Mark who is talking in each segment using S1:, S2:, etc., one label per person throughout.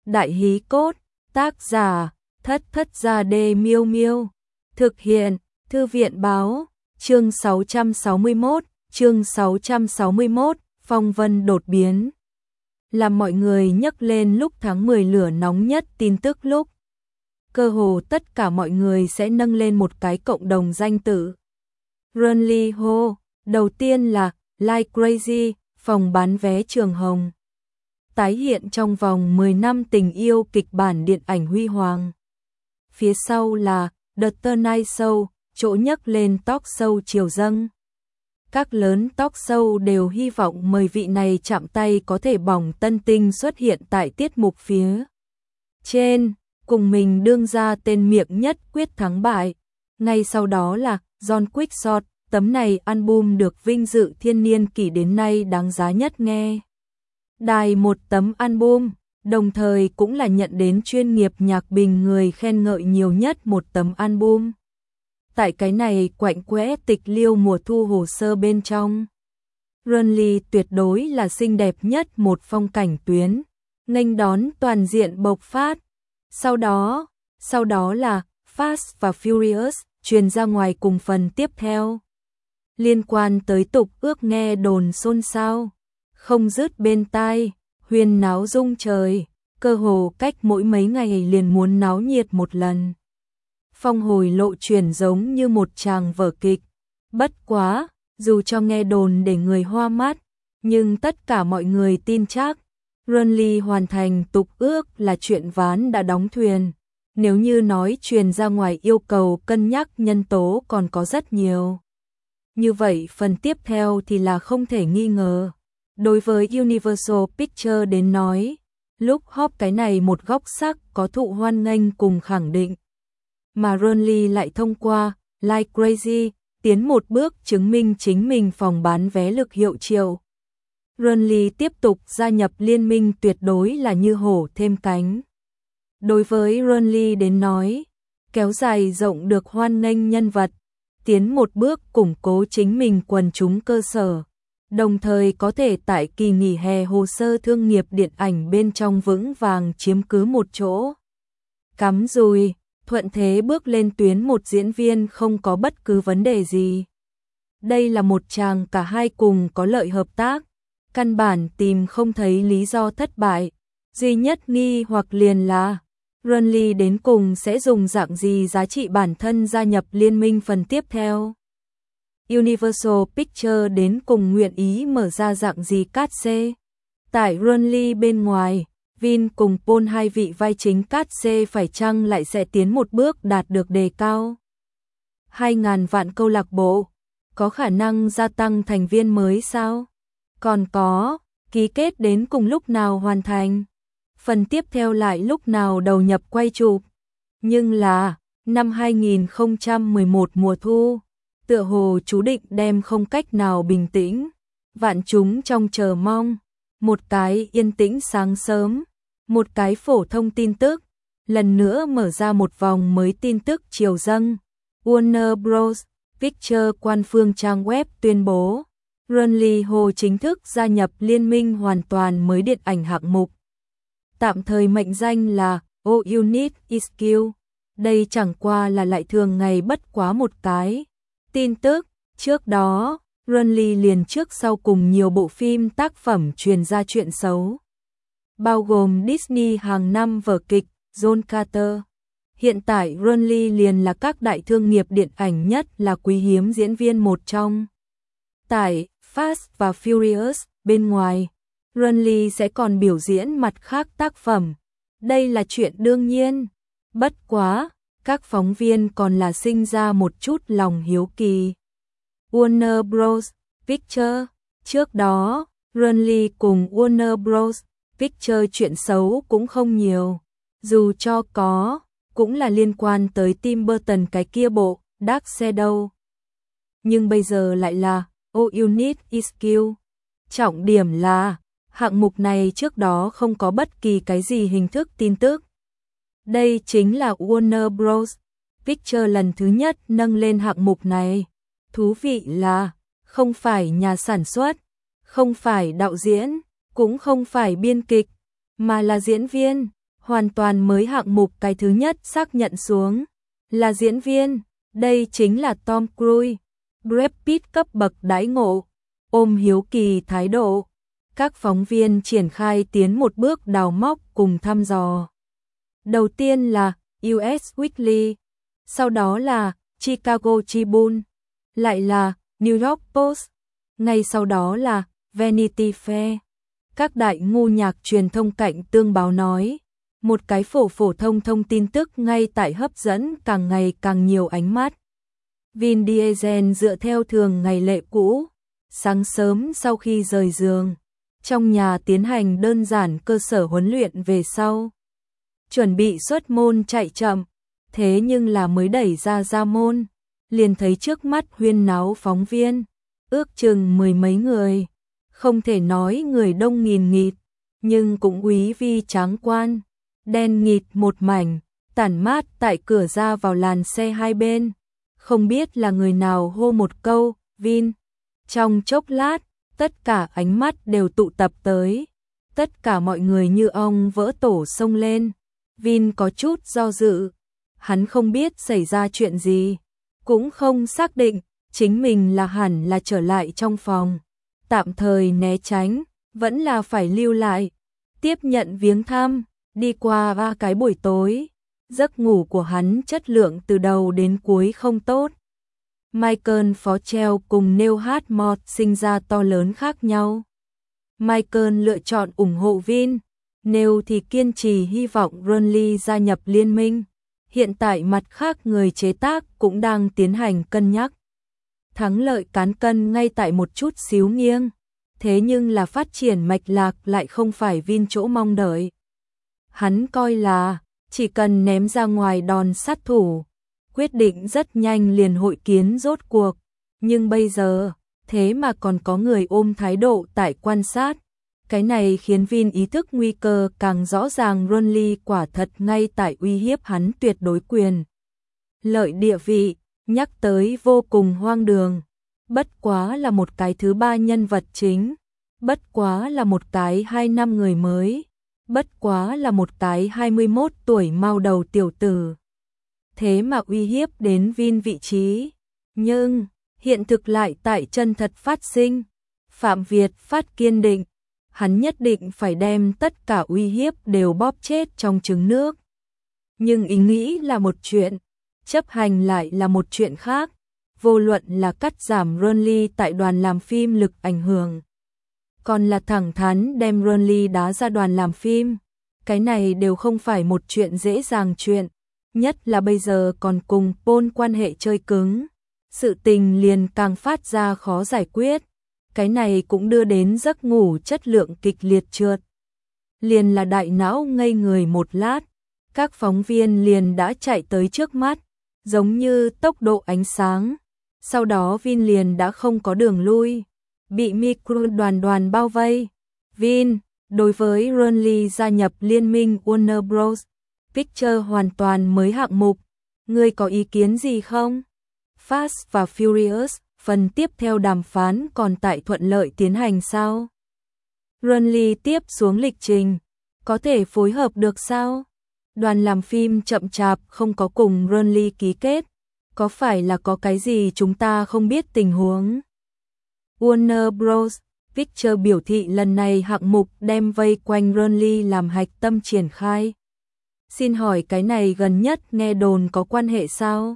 S1: Đại hí cốt, tác giả, Thất Thất Gia Đê Miêu Miêu. Thực hiện, Thư viện báo, chương 661, phong vân đột biến. Làm mọi người nhắc lên lúc tháng 10 lửa nóng nhất tin tức lúc. Cơ hồ tất cả mọi người sẽ nâng lên một cái cộng đồng danh tự. Runly Ho, đầu tiên là Like Crazy, phòng bán vé Trường Hồng. Tái hiện trong vòng 10 năm tình yêu kịch bản điện ảnh huy hoàng. Phía sau là The Tonight Show, chỗ nhấc lên talk show chiều dâng. Các lớn talk show đều hy vọng mời vị này chạm tay có thể bỏng tân tinh xuất hiện tại tiết mục phía trên, cùng mình đương ra tên miệng nhất quyết thắng bại. Ngay sau đó là John Quickshot, tấm này album được vinh dự thiên niên kỷ đến nay đáng giá nhất nghe. Đài một tấm album, đồng thời cũng là nhận đến chuyên nghiệp nhạc bình người khen ngợi nhiều nhất một tấm album. Tại cái này quạnh quẽ tịch liêu mùa thu hồ sơ bên trong. Runly tuyệt đối là xinh đẹp nhất một phong cảnh tuyến, nghênh đón toàn diện bộc phát. Sau đó là Fast và Furious truyền ra ngoài cùng phần tiếp theo. Liên quan tới tục ước nghe đồn xôn xao, không dứt bên tai, huyên náo rung trời, cơ hồ cách mỗi mấy ngày liền muốn náo nhiệt một lần. Phong hồi lộ chuyển giống như một tràng vở kịch. Bất quá, dù cho nghe đồn để người hoa mắt, nhưng tất cả mọi người tin chắc, Runly hoàn thành tục ước là chuyện ván đã đóng thuyền. Nếu như nói truyền ra ngoài yêu cầu cân nhắc nhân tố còn có rất nhiều. Như vậy phần tiếp theo thì là không thể nghi ngờ. Đối với Universal Pictures đến nói, lúc hop cái này một góc sắc có thụ hoan nghênh cùng khẳng định. Mà Runly lại thông qua Like Crazy, tiến một bước chứng minh chính mình phòng bán vé lực hiệu triệu. Runly tiếp tục gia nhập liên minh tuyệt đối là như hổ thêm cánh. Đối với Runly đến nói, kéo dài rộng được hoan nghênh nhân vật, tiến một bước củng cố chính mình quần chúng cơ sở, đồng thời có thể tại kỳ nghỉ hè hồ sơ thương nghiệp điện ảnh bên trong vững vàng chiếm cứ một chỗ. Cắm dùi, thuận thế bước lên tuyến một diễn viên không có bất cứ vấn đề gì. Đây là một chàng cả hai cùng có lợi hợp tác, căn bản tìm không thấy lý do thất bại, duy nhất nghi hoặc liền là Runly đến cùng sẽ dùng dạng gì giá trị bản thân gia nhập liên minh phần tiếp theo. Universal Pictures đến cùng nguyện ý mở ra dạng gì cát xê. Tại Runly bên ngoài, Vin cùng Paul hai vị vai chính cát xê phải chăng lại sẽ tiến một bước đạt được đề cao. 2.000 vạn câu lạc bộ, có khả năng gia tăng thành viên mới sao? Còn có, ký kết đến cùng lúc nào hoàn thành? Phần tiếp theo lại lúc nào đầu nhập quay chụp? Nhưng là, năm 2011 mùa thu, tựa hồ chú định đem không cách nào bình tĩnh. Vạn chúng trong chờ mong, một cái yên tĩnh sáng sớm, một cái phổ thông tin tức, lần nữa mở ra một vòng mới tin tức chiều dâng. Warner Bros. Pictures quan phương trang web tuyên bố, Runly Ho chính thức gia nhập liên minh hoàn toàn mới điện ảnh hạng mục. Tạm thời mệnh danh là All You Need Is Skill. Đây chẳng qua là lại thường ngày bất quá một cái tin tức. Trước đó, Runly liền trước sau cùng nhiều bộ phim tác phẩm truyền ra chuyện xấu, bao gồm Disney hàng năm vở kịch John Carter. Hiện tại Runly liền là các đại thương nghiệp điện ảnh nhất là quý hiếm diễn viên một trong. Tại Fast và Furious bên ngoài, Runly sẽ còn biểu diễn mặt khác tác phẩm. Đây là chuyện đương nhiên. Bất quá, các phóng viên còn là sinh ra một chút lòng hiếu kỳ. Warner Bros. Pictures. Trước đó, Runly cùng Warner Bros. Pictures chuyện xấu cũng không nhiều. Dù cho có, cũng là liên quan tới Tim Burton cái kia bộ Dark Shadow. Nhưng bây giờ lại là All You Need Is Skill. Trọng điểm là, hạng mục này trước đó không có bất kỳ cái gì hình thức tin tức. Đây chính là Warner Bros. Pictures lần thứ nhất nâng lên hạng mục này. Thú vị là, không phải nhà sản xuất, không phải đạo diễn, cũng không phải biên kịch, mà là diễn viên. hoàn toàn mới hạng mục cái thứ nhất xác nhận xuống là diễn viên, đây chính là Tom Cruise, Brad Pitt cấp bậc đãi ngộ, ôm hiếu kỳ thái độ. Các phóng viên triển khai tiến một bước đào móc cùng thăm dò. Đầu tiên là US Weekly, sau đó là Chicago Tribune, lại là New York Post, ngay sau đó là Vanity Fair. Các đại ngu nhạc truyền thông cạnh tương báo nói, một cái phổ thông thông tin tức ngay tại hấp dẫn càng ngày càng nhiều ánh mắt. Vin Diesel dựa theo thường ngày lệ cũ, sáng sớm sau khi rời giường, trong nhà tiến hành đơn giản cơ sở huấn luyện về sau. Chuẩn bị xuất môn chạy chậm, thế nhưng là mới đẩy ra môn, liền thấy trước mắt huyên náo phóng viên, ước chừng mười mấy người. Không thể nói người đông nghìn nghịt, nhưng cũng quý vi tráng quan, đen nghịt một mảnh, tản mát tại cửa ra vào làn xe hai bên. Không biết là người nào hô một câu, Vin. Trong chốc lát, tất cả ánh mắt đều tụ tập tới. Tất cả mọi người như ong vỡ tổ xông lên. Vin có chút do dự. Hắn không biết xảy ra chuyện gì. Cũng không xác định, chính mình là hẳn là trở lại trong phòng. Tạm thời né tránh, vẫn là phải lưu lại. Tiếp nhận viếng thăm, đi qua 3 cái buổi tối. Giấc ngủ của hắn chất lượng từ đầu đến cuối không tốt. Michael Foster cùng Neil Hartmore sinh ra to lớn khác nhau. Michael lựa chọn ủng hộ Vin, Neil thì kiên trì hy vọng Ronly gia nhập liên minh. Hiện tại mặt khác người chế tác cũng đang tiến hành cân nhắc. Thắng lợi cán cân ngay tại một chút xíu nghiêng, thế nhưng là phát triển mạch lạc lại không phải Vin chỗ mong đợi. Hắn coi là chỉ cần ném ra ngoài đòn sát thủ, quyết định rất nhanh liền hội kiến rốt cuộc, nhưng bây giờ, thế mà còn có người ôm thái độ tại quan sát. Cái này khiến Vin ý thức nguy cơ càng rõ ràng. Ronly quả thật ngay tại uy hiếp hắn tuyệt đối quyền lợi địa vị, nhắc tới vô cùng hoang đường. Bất quá là một cái thứ ba nhân vật chính, bất quá là một cái 2 năm người mới, bất quá là một cái 21 tuổi mau đầu tiểu tử. Thế mà uy hiếp đến Vin vị trí, nhưng hiện thực lại tại chân thật phát sinh. Phạm Việt Phát kiên định, hắn nhất định phải đem tất cả uy hiếp đều bóp chết trong trứng nước. Nhưng ý nghĩ là một chuyện, chấp hành lại là một chuyện khác. Vô luận là cắt giảm Ronly tại đoàn làm phim lực ảnh hưởng, còn là thẳng thắn đem Ronly đá ra đoàn làm phim, cái này đều không phải một chuyện dễ dàng chuyện. Nhất là bây giờ còn cùng Paul quan hệ chơi cứng, sự tình liền càng phát ra khó giải quyết. Cái này cũng đưa đến giấc ngủ chất lượng kịch liệt trượt. Liền là đại não ngây người một lát, các phóng viên liền đã chạy tới trước mắt, giống như tốc độ ánh sáng. Sau đó Vin liền đã không có đường lui, bị micro đoàn bao vây. Vin, đối với Ronly gia nhập liên minh Warner Bros. Picture hoàn toàn mới hạng mục, ngươi có ý kiến gì không? Fast và Furious, phần tiếp theo đàm phán còn tại thuận lợi tiến hành sao? Ronly tiếp xuống lịch trình, có thể phối hợp được sao? Đoàn làm phim chậm chạp không có cùng Ronly ký kết, có phải là có cái gì chúng ta không biết tình huống? Warner Bros. Picture biểu thị lần này hạng mục đem vây quanh Ronly làm hạch tâm triển khai. Xin hỏi cái này gần nhất nghe đồn có quan hệ sao?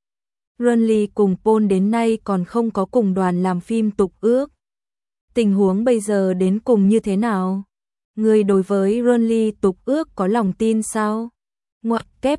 S1: Ronly cùng Paul đến nay còn không có cùng đoàn làm phim tục ước. Tình huống bây giờ đến cùng như thế nào? Người đối với Ronly tục ước có lòng tin sao? Ngoặc kép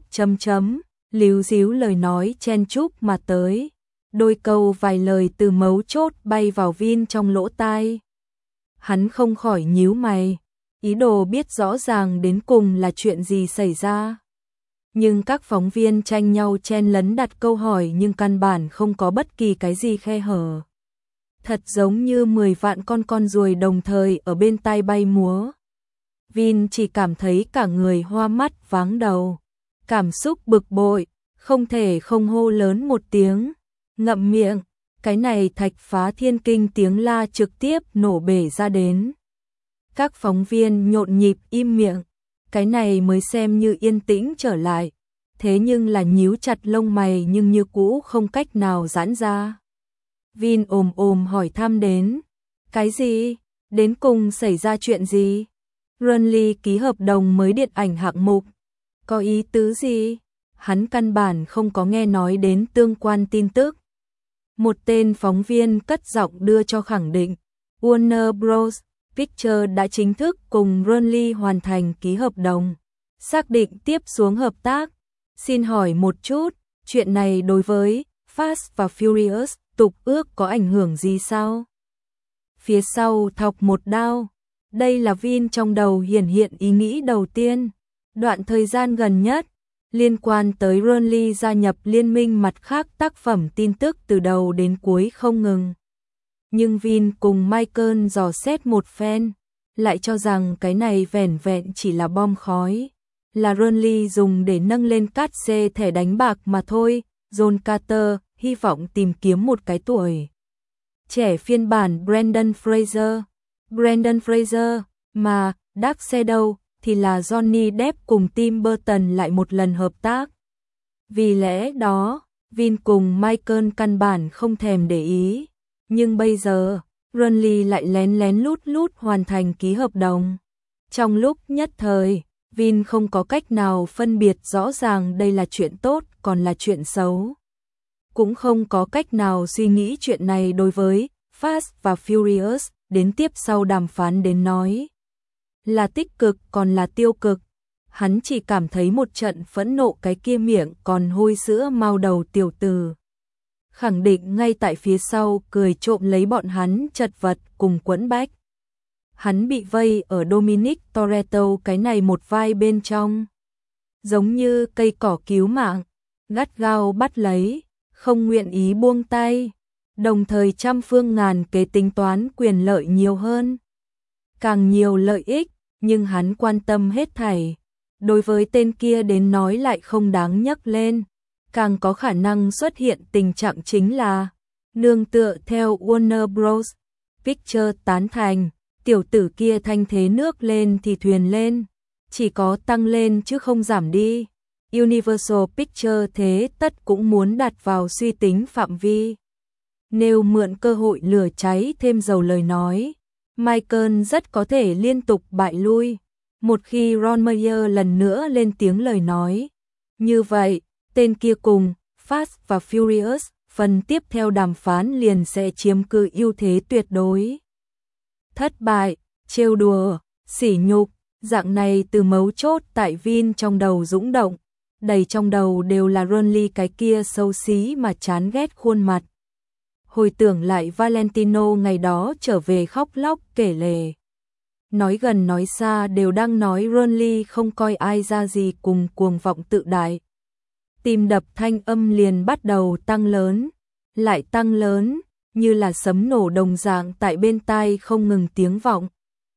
S1: líu díu lời nói chen chúc mà tới. Đôi câu vài lời từ mấu chốt bay vào Vin trong lỗ tai. Hắn không khỏi nhíu mày, ý đồ biết rõ ràng đến cùng là chuyện gì xảy ra. Nhưng các phóng viên tranh nhau chen lấn đặt câu hỏi nhưng căn bản không có bất kỳ cái gì khe hở. Thật giống như 10 vạn con ruồi đồng thời ở bên tai bay múa. Vin chỉ cảm thấy cả người hoa mắt váng đầu, cảm xúc bực bội, không thể không hô lớn một tiếng, ngậm miệng. Cái này thạch phá thiên kinh tiếng la trực tiếp nổ bể ra đến. Các phóng viên nhộn nhịp im miệng, cái này mới xem như yên tĩnh trở lại, thế nhưng là nhíu chặt lông mày nhưng như cũ không cách nào giãn ra. Vin ồm hỏi thăm đến. Cái gì? Đến cùng xảy ra chuyện gì? Renly ký hợp đồng mới điện ảnh hạng mục. Có ý tứ gì? Hắn căn bản không có nghe nói đến tương quan tin tức. Một tên phóng viên cất giọng đưa cho khẳng định. Warner Bros. Pictures đã chính thức cùng Renly hoàn thành ký hợp đồng, xác định tiếp xuống hợp tác. Xin hỏi một chút, chuyện này đối với Fast và Furious tục ước có ảnh hưởng gì sao? Phía sau thọc một đao. Đây là Vin trong đầu hiện ý nghĩ đầu tiên. Đoạn thời gian gần nhất, liên quan tới Renly gia nhập liên minh mặt khác tác phẩm tin tức từ đầu đến cuối không ngừng. Nhưng Vin cùng Michael dò xét một phen, lại cho rằng cái này vẻn vẹn chỉ là bom khói, là Renly dùng để nâng lên cát xê thẻ đánh bạc mà thôi. John Carter hy vọng tìm kiếm một cái tuổi trẻ phiên bản Brendan Fraser, mà Dark Shadow thì là Johnny Depp cùng Tim Burton lại một lần hợp tác. Vì lẽ đó, Vin cùng Michael căn bản không thèm để ý, nhưng bây giờ, Renly lại lén lén lút hoàn thành ký hợp đồng. Trong lúc nhất thời, Vin không có cách nào phân biệt rõ ràng đây là chuyện tốt còn là chuyện xấu. Cũng không có cách nào suy nghĩ chuyện này đối với Fast và Furious đến tiếp sau đàm phán đến nói là tích cực còn là tiêu cực. Hắn chỉ cảm thấy một trận phẫn nộ cái kia miệng còn hôi sữa mau đầu tiểu tử. Khẳng định ngay tại phía sau cười trộm lấy bọn hắn chật vật cùng quẫn bách. Hắn bị vây ở Dominic Toretto cái này một vai bên trong. Giống như cây cỏ cứu mạng, gắt gao bắt lấy, không nguyện ý buông tay. Đồng thời trăm phương ngàn kế tính toán quyền lợi nhiều hơn. Càng nhiều lợi ích, nhưng hắn quan tâm hết thảy. Đối với tên kia đến nói lại không đáng nhắc lên. Càng có khả năng xuất hiện tình trạng chính là nương tựa theo Warner Bros. Pictures tán thành, tiểu tử kia thanh thế nước lên thì thuyền lên, chỉ có tăng lên chứ không giảm đi. Universal Pictures thế tất cũng muốn đặt vào suy tính phạm vi. Nếu mượn cơ hội lửa cháy thêm dầu lời nói, Michael rất có thể liên tục bại lui. Một khi Ron Meyer lần nữa lên tiếng lời nói, như vậy, tên kia cùng Fast và Furious phần tiếp theo đàm phán liền sẽ chiếm cứ ưu thế tuyệt đối. Thất bại, trêu đùa, sỉ nhục, dạng này từ mấu chốt tại Vin trong đầu dũng động, đầy trong đầu đều là Renly cái kia xấu xí mà chán ghét khuôn mặt. Hồi tưởng lại Valentino ngày đó trở về khóc lóc kể lể. Nói gần nói xa đều đang nói Renly không coi ai ra gì cùng cuồng vọng tự đại. Tim đập thanh âm liền bắt đầu tăng lớn, lại tăng lớn, như là sấm nổ đồng dạng tại bên tai không ngừng tiếng vọng.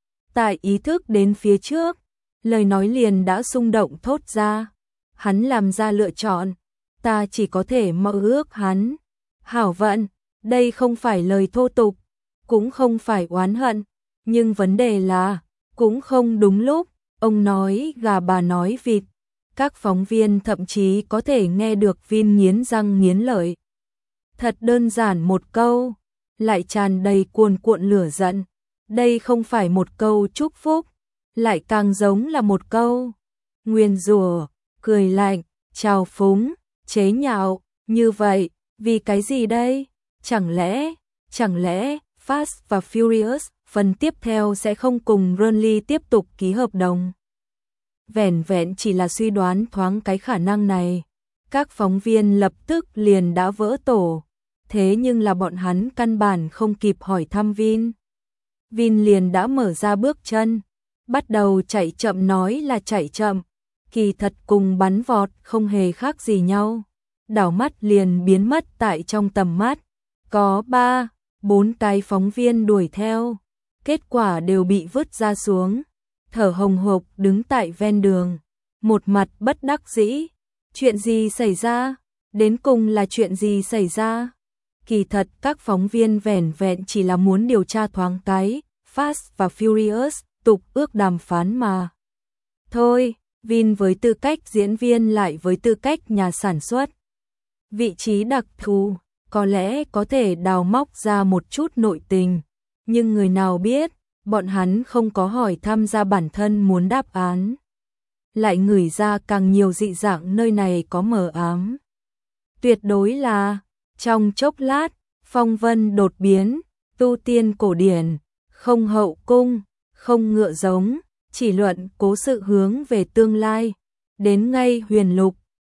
S1: Tại ý thức đến phía trước, lời nói liền đã xung động thốt ra. Hắn làm ra lựa chọn, ta chỉ có thể mơ ước hắn. Hảo vận, đây không phải lời thô tục, cũng không phải oán hận, nhưng vấn đề là, cũng không đúng lúc, ông nói gà bà nói vịt. Các phóng viên thậm chí có thể nghe được Vin nghiến răng nghiến lợi. Thật đơn giản một câu, lại tràn đầy cuồn cuộn lửa giận. Đây không phải một câu chúc phúc, lại càng giống là một câu nguyền rủa, cười lạnh, trào phúng, chế nhạo. Như vậy, vì cái gì đây? Chẳng lẽ Fast và Furious phần tiếp theo sẽ không cùng Renly tiếp tục ký hợp đồng? Vẻn vẹn chỉ là suy đoán thoáng cái khả năng này, các phóng viên lập tức liền đã vỡ tổ. Thế nhưng là bọn hắn căn bản không kịp hỏi thăm Vin. Vin liền đã mở ra bước chân, bắt đầu chạy chậm, nói là chạy chậm, kỳ thật cùng bắn vọt không hề khác gì nhau. Đảo mắt liền biến mất tại trong tầm mắt. Có 3-4 cái phóng viên đuổi theo, kết quả đều bị vứt ra xuống, thở hồng hộc đứng tại ven đường, một mặt bất đắc dĩ. Chuyện gì xảy ra? Đến cùng là chuyện gì xảy ra? Kỳ thật các phóng viên vẻn vẹn chỉ là muốn điều tra thoáng cái Fast và Furious tục ước đàm phán mà Thôi, Vin với tư cách diễn viên lại với tư cách nhà sản xuất. Vị trí đặc thù, có lẽ có thể đào móc ra một chút nội tình, nhưng người nào biết, bọn hắn không có hỏi thăm ra bản thân muốn đáp án. Lại ngửi ra càng nhiều dị dạng nơi này có mờ ám. Tuyệt đối là, trong chốc lát, phong vân đột biến, tu tiên cổ điển, không hậu cung, không ngựa giống, chỉ luận cố sự hướng về tương lai. Đến ngay huyền lục,